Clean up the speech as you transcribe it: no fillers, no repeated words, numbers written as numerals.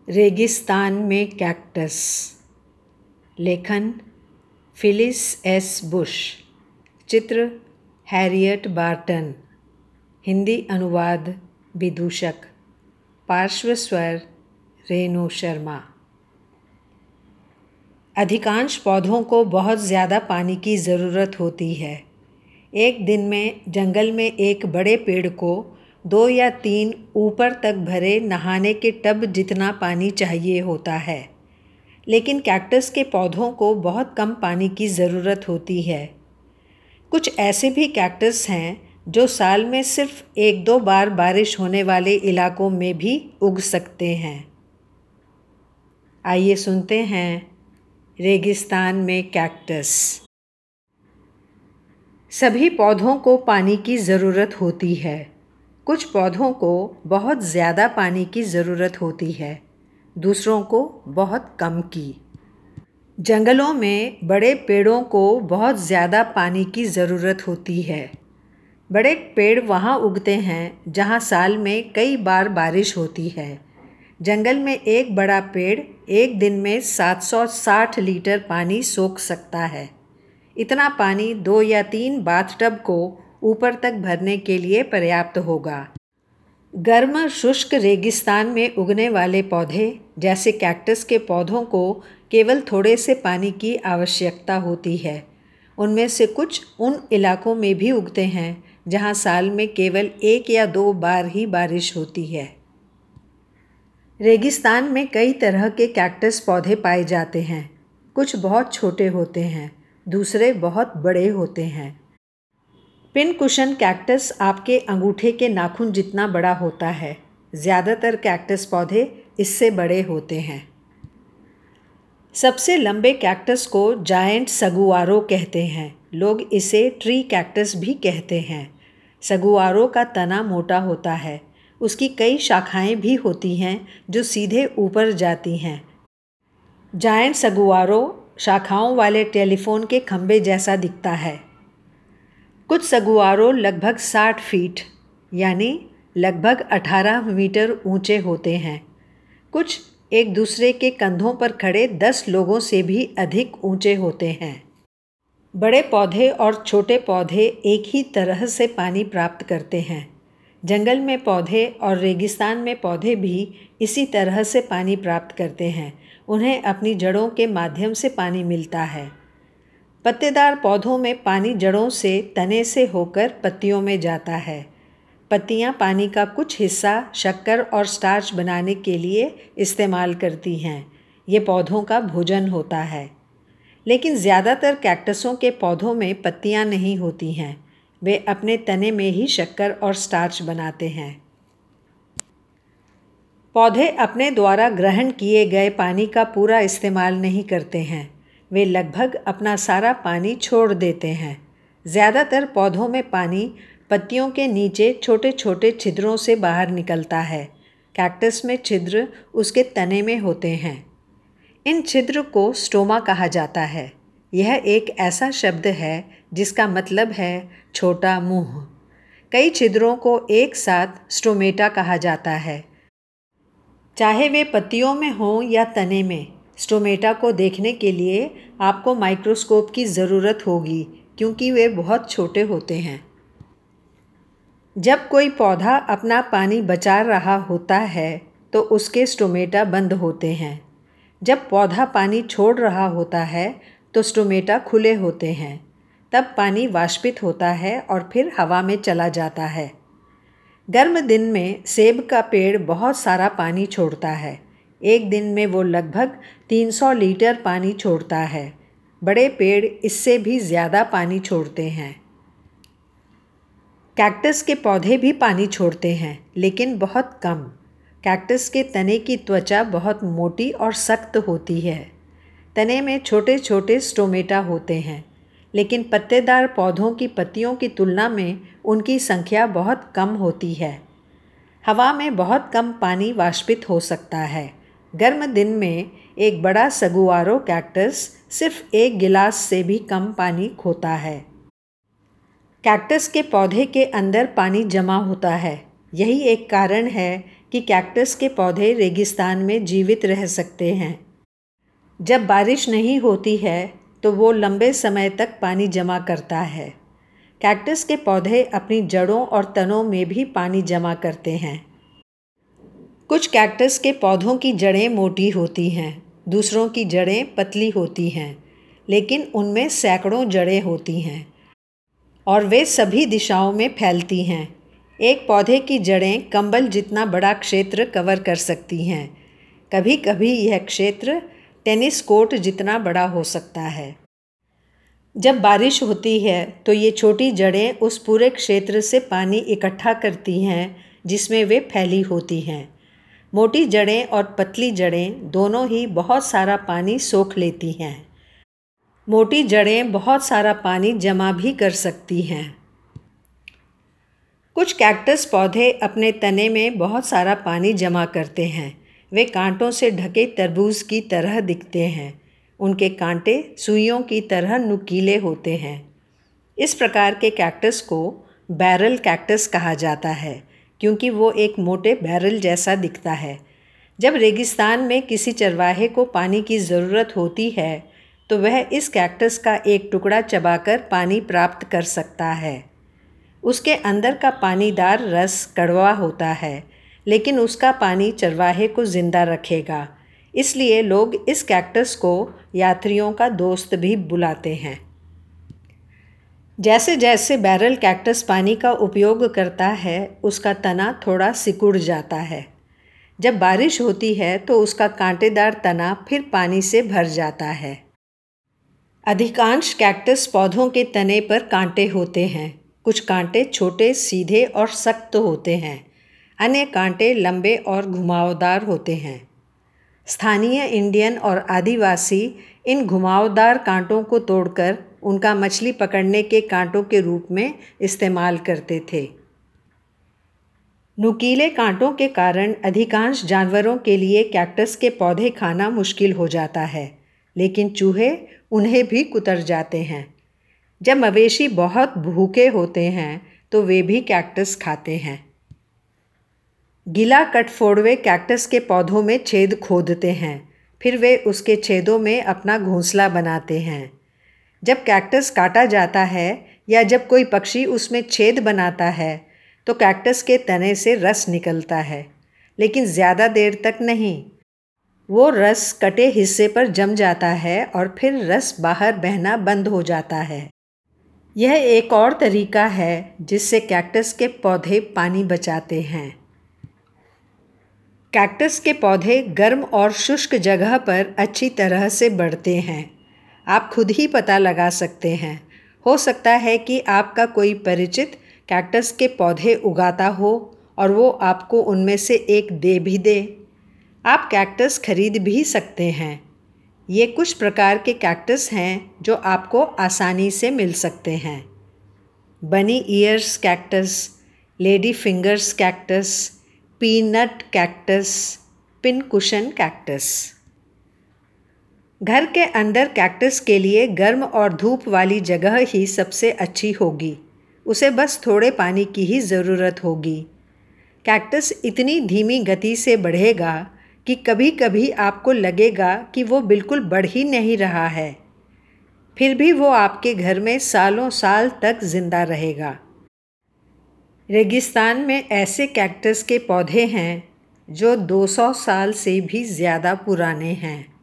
रेगिस्तान में कैक्टस। लेखन फिलिस एस बुश। चित्र हैरियट बार्टन। हिंदी अनुवाद विदूषक। पार्श्व स्वर रेणु शर्मा। अधिकांश पौधों को बहुत ज़्यादा पानी की ज़रूरत होती है। एक दिन में जंगल में एक बड़े पेड़ को 2 या 3 ऊपर तक भरे नहाने के टब जितना पानी चाहिए होता है। लेकिन कैक्टस के पौधों को बहुत कम पानी की ज़रूरत होती है। कुछ ऐसे भी कैक्टस हैं जो साल में सिर्फ 1-2 बार बारिश होने वाले इलाकों में भी उग सकते हैं। आइए सुनते हैं रेगिस्तान में कैक्टस। सभी पौधों को पानी की ज़रूरत होती है। कुछ पौधों को बहुत ज़्यादा पानी की ज़रूरत होती है, दूसरों को बहुत कम की। जंगलों में बड़े पेड़ों को बहुत ज़्यादा पानी की ज़रूरत होती है। बड़े पेड़ वहाँ उगते हैं जहाँ साल में कई बार बारिश होती है। जंगल में एक बड़ा पेड़ एक दिन में 760 लीटर पानी सोख सकता है। इतना पानी 2 या 3 बाथटब को ऊपर तक भरने के लिए पर्याप्त होगा। गर्म शुष्क रेगिस्तान में उगने वाले पौधे जैसे कैक्टस के पौधों को केवल थोड़े से पानी की आवश्यकता होती है। उनमें से कुछ उन इलाकों में भी उगते हैं जहां साल में केवल 1 या 2 बार ही बारिश होती है। रेगिस्तान में कई तरह के कैक्टस पौधे पाए जाते हैं। कुछ बहुत छोटे होते हैं, दूसरे बहुत बड़े होते हैं। पिनकुशन कैक्टस आपके अंगूठे के नाखून जितना बड़ा होता है। ज़्यादातर कैक्टस पौधे इससे बड़े होते हैं। सबसे लंबे कैक्टस को जायंट सगुआरो कहते हैं। लोग इसे ट्री कैक्टस भी कहते हैं। सगुआरो का तना मोटा होता है। उसकी कई शाखाएं भी होती हैं जो सीधे ऊपर जाती हैं। जायंट सगुआरो शाखाओं वाले टेलीफोन के खंभे जैसा दिखता है। कुछ सगुआरो लगभग 60 फीट यानी लगभग 18 मीटर ऊंचे होते हैं। कुछ एक दूसरे के कंधों पर खड़े 10 लोगों से भी अधिक ऊंचे होते हैं। बड़े पौधे और छोटे पौधे एक ही तरह से पानी प्राप्त करते हैं। जंगल में पौधे और रेगिस्तान में पौधे भी इसी तरह से पानी प्राप्त करते हैं। उन्हें अपनी जड़ों के माध्यम से पानी मिलता है। पत्तेदार पौधों में पानी जड़ों से तने से होकर पत्तियों में जाता है। पत्तियां पानी का कुछ हिस्सा शक्कर और स्टार्च बनाने के लिए इस्तेमाल करती हैं। ये पौधों का भोजन होता है। लेकिन ज़्यादातर कैक्टसों के पौधों में पत्तियां नहीं होती हैं। वे अपने तने में ही शक्कर और स्टार्च बनाते हैं। पौधे अपने द्वारा ग्रहण किए गए पानी का पूरा इस्तेमाल नहीं करते हैं। वे लगभग अपना सारा पानी छोड़ देते हैं। ज़्यादातर पौधों में पानी पत्तियों के नीचे छोटे छोटे छिद्रों से बाहर निकलता है। कैक्टस में छिद्र उसके तने में होते हैं। इन छिद्र को स्टोमा कहा जाता है। यह एक ऐसा शब्द है जिसका मतलब है छोटा मुंह। कई छिद्रों को एक साथ स्टोमेटा कहा जाता है। चाहे वे पत्तियों में हों या तने में, स्टोमेटा को देखने के लिए आपको माइक्रोस्कोप की ज़रूरत होगी क्योंकि वे बहुत छोटे होते हैं। जब कोई पौधा अपना पानी बचा रहा होता है तो उसके स्टोमेटा बंद होते हैं। जब पौधा पानी छोड़ रहा होता है तो स्टोमेटा खुले होते हैं। तब पानी वाष्पित होता है और फिर हवा में चला जाता है। गर्म दिन में सेब का पेड़ बहुत सारा पानी छोड़ता है। एक दिन में वो लगभग 300 लीटर पानी छोड़ता है। बड़े पेड़ इससे भी ज़्यादा पानी छोड़ते हैं। कैक्टस के पौधे भी पानी छोड़ते हैं, लेकिन बहुत कम। कैक्टस के तने की त्वचा बहुत मोटी और सख्त होती है। तने में छोटे छोटे स्टोमेटा होते हैं, लेकिन पत्तेदार पौधों की पत्तियों की तुलना में उनकी संख्या बहुत कम होती है। हवा में बहुत कम पानी वाष्पित हो सकता है। गर्म दिन में एक बड़ा सगुआरो कैक्टस सिर्फ 1 गिलास से भी कम पानी खोता है। कैक्टस के पौधे के अंदर पानी जमा होता है। यही एक कारण है कि कैक्टस के पौधे रेगिस्तान में जीवित रह सकते हैं। जब बारिश नहीं होती है तो वो लंबे समय तक पानी जमा करता है। कैक्टस के पौधे अपनी जड़ों और तनों में भी पानी जमा करते हैं। कुछ कैक्टस के पौधों की जड़ें मोटी होती हैं, दूसरों की जड़ें पतली होती हैं, लेकिन उनमें सैकड़ों जड़ें होती हैं और वे सभी दिशाओं में फैलती हैं। एक पौधे की जड़ें कंबल जितना बड़ा क्षेत्र कवर कर सकती हैं। कभी कभी यह क्षेत्र टेनिस कोर्ट जितना बड़ा हो सकता है। जब बारिश होती है तो ये छोटी जड़ें उस पूरे क्षेत्र से पानी इकट्ठा करती हैं जिसमें वे फैली होती हैं। मोटी जड़ें और पतली जड़ें दोनों ही बहुत सारा पानी सोख लेती हैं। मोटी जड़ें बहुत सारा पानी जमा भी कर सकती हैं। कुछ कैक्टस पौधे अपने तने में बहुत सारा पानी जमा करते हैं। वे कांटों से ढके तरबूज की तरह दिखते हैं। उनके कांटे सुइयों की तरह नुकीले होते हैं। इस प्रकार के कैक्टस को बैरल कैक्टस कहा जाता है क्योंकि वो एक मोटे बैरल जैसा दिखता है। जब रेगिस्तान में किसी चरवाहे को पानी की ज़रूरत होती है तो वह इस कैक्टस का एक टुकड़ा चबाकर पानी प्राप्त कर सकता है। उसके अंदर का पानीदार रस कड़वा होता है, लेकिन उसका पानी चरवाहे को जिंदा रखेगा। इसलिए लोग इस कैक्टस को यात्रियों का दोस्त भी बुलाते हैं। जैसे जैसे बैरल कैक्टस पानी का उपयोग करता है, उसका तना थोड़ा सिकुड़ जाता है। जब बारिश होती है तो उसका कांटेदार तना फिर पानी से भर जाता है। अधिकांश कैक्टस पौधों के तने पर कांटे होते हैं। कुछ कांटे छोटे, सीधे और सख्त होते हैं। अन्य कांटे लंबे और घुमावदार होते हैं। स्थानीय इंडियन और आदिवासी इन घुमावदार कांटों को तोड़कर उनका मछली पकड़ने के कांटों के रूप में इस्तेमाल करते थे। नुकीले कांटों के कारण अधिकांश जानवरों के लिए कैक्टस के पौधे खाना मुश्किल हो जाता है, लेकिन चूहे उन्हें भी कुतर जाते हैं। जब मवेशी बहुत भूखे होते हैं तो वे भी कैक्टस खाते हैं। गीला कटफोड़वे कैक्टस के पौधों में छेद खोदते हैं, फिर वे उसके छेदों में अपना घोंसला बनाते हैं। जब कैक्टस काटा जाता है या जब कोई पक्षी उसमें छेद बनाता है तो कैक्टस के तने से रस निकलता है, लेकिन ज़्यादा देर तक नहीं। वो रस कटे हिस्से पर जम जाता है और फिर रस बाहर बहना बंद हो जाता है। यह एक और तरीका है जिससे कैक्टस के पौधे पानी बचाते हैं। कैक्टस के पौधे गर्म और शुष्क जगह पर अच्छी तरह से बढ़ते हैं। आप खुद ही पता लगा सकते हैं। हो सकता है कि आपका कोई परिचित कैक्टस के पौधे उगाता हो और वो आपको उनमें से एक दे भी दे। आप कैक्टस खरीद भी सकते हैं। ये कुछ प्रकार के कैक्टस हैं जो आपको आसानी से मिल सकते हैं। Bunny ears cactus, lady fingers cactus, peanut cactus, pin cushion cactus. घर के अंदर कैक्टस के लिए गर्म और धूप वाली जगह ही सबसे अच्छी होगी। उसे बस थोड़े पानी की ही ज़रूरत होगी। कैक्टस इतनी धीमी गति से बढ़ेगा कि कभी कभी आपको लगेगा कि वो बिल्कुल बढ़ ही नहीं रहा है। फिर भी वो आपके घर में सालों साल तक जिंदा रहेगा। रेगिस्तान में ऐसे कैक्टस के पौधे हैं जो 200 साल से भी ज़्यादा पुराने हैं।